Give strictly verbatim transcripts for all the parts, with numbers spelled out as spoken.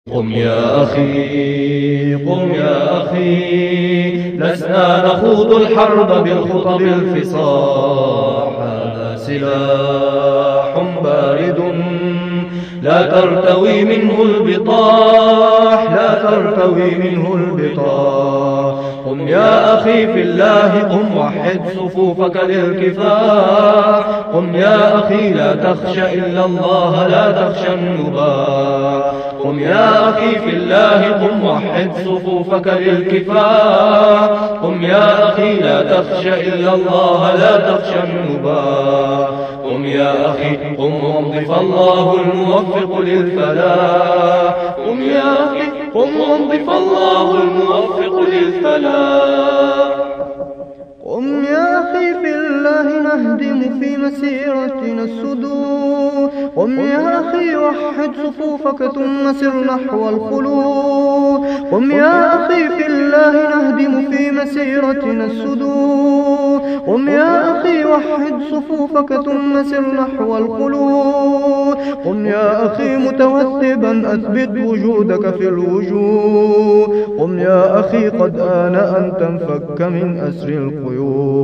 قم يا أخي قم يا أخي، لسنا نخوض الحرب بالخطب الفصاح، هذا سلاح بارد لا ترتوي منه البطاح، لا ترتوي منه البطاح. قم يا أخي في الله، قم وحد صفوفك للكفاح. قم يا أخي لا تخشى إلا الله، لا تخشى النباح. قم يا أخي في الله، قم وحد صفوفك للكفاح. قم يا أخي لا تخشى إلا الله، لا تخشى النباح. قم يا أخي قم وامض فالله الموفق للفلاح. قم يا أخي قم وامض فالله الموفق للفلاح. قم يا أخي في الله، نهدم في مسيرتنا السدود. قم يا أخي وحد صفوفك ثم سر نحو الخلود. قم يا أخي في الله، نهدم في مسيرتنا السدود. قم يا أخي وحد صفوفك ثم سر نحو الخلود. قم يا أخي متوثبا أثبت وجودك في الوجود. قم يا أخي قد آن أن تنفك من أسر القيود.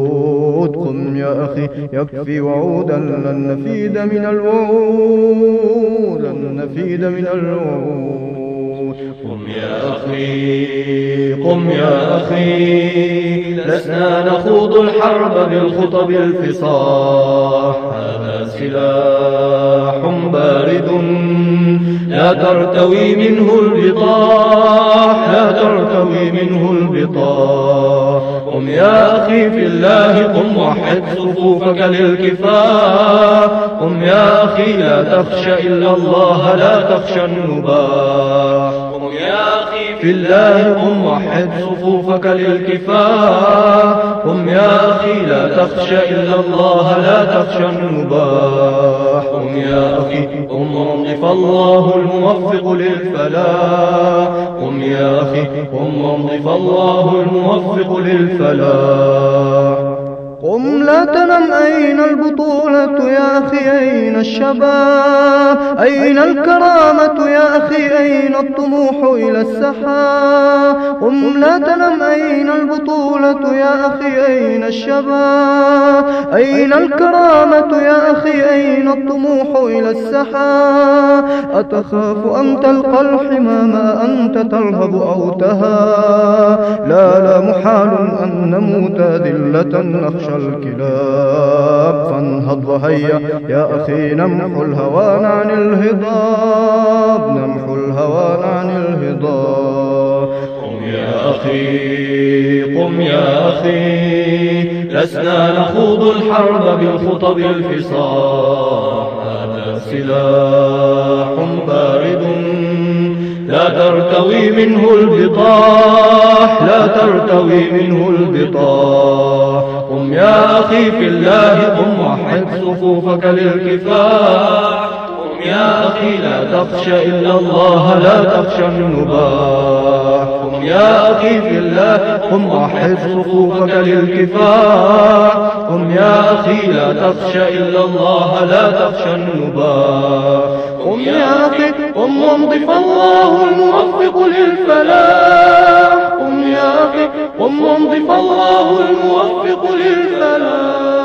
قم يا أخي يكفي وعودا لن نفيد من الوعود، لن نفيد من الوعود. قم يا أخي قم يا أخي، لسنا نخوض الحرب بالخطب الفصاح، هذا سلاح بارد لا ترتوي منه البطاح، لا ترتوي منه البطاح. قم يا أخي في الله، قم وحد صفوفك للكفاح. قم يا أخي لا تخشى إلا الله، لا تخشى النباح. قم يا أخي في الله، قم وحد صفوفك للكفاح. قم يا أخي لا تخشى إلا الله، لا تخشى النباح. قم يا أخي قم وامض فالله الموفق للفلاح. قم يا أخي قم وامض فالله الموفق للفلاح. قم لا تنم، أين البطولة يا أخي؟ أين الشباب؟ أين الكرامة يا أخي؟ أين الطموح إلى السحاب؟ قم لا تنم، أين البطولة يا أخي؟ أين الشباب؟ أين الكرامة يا أخي؟ أين الطموح إلى السحاب؟ أتخاف أن تلقى الحمام أنت ترهب أو تهاب؟ لا لا محال أن نموت ذلة نخشى الكلاب. فانهض وهيا يا أخي، نمحو الهوان عن الهضاب، نمحو الهوان عن الهضاب. قم يا أخي قم يا أخي، لسنا نخوض الحرب بالخطب الفصاح، هذا سلاح بارد لا ترتوي منه البطاح، لا ترتوي منه البطاح. قم يا أخي في الله، قم وحد صفوفك للكفاح. قم يا أخي لا تخشى إلا الله، لا تخشى النباح. قم يا أخي في الله، قم وحد صفوفك للكفاح. قم يا أخي لا تخشى إلا الله، لا تخشى النباح. قم يا أخي قم وامض فالله الموفق للفلاح. قم يا أخي قم وامض فالله الموفق للفلاح.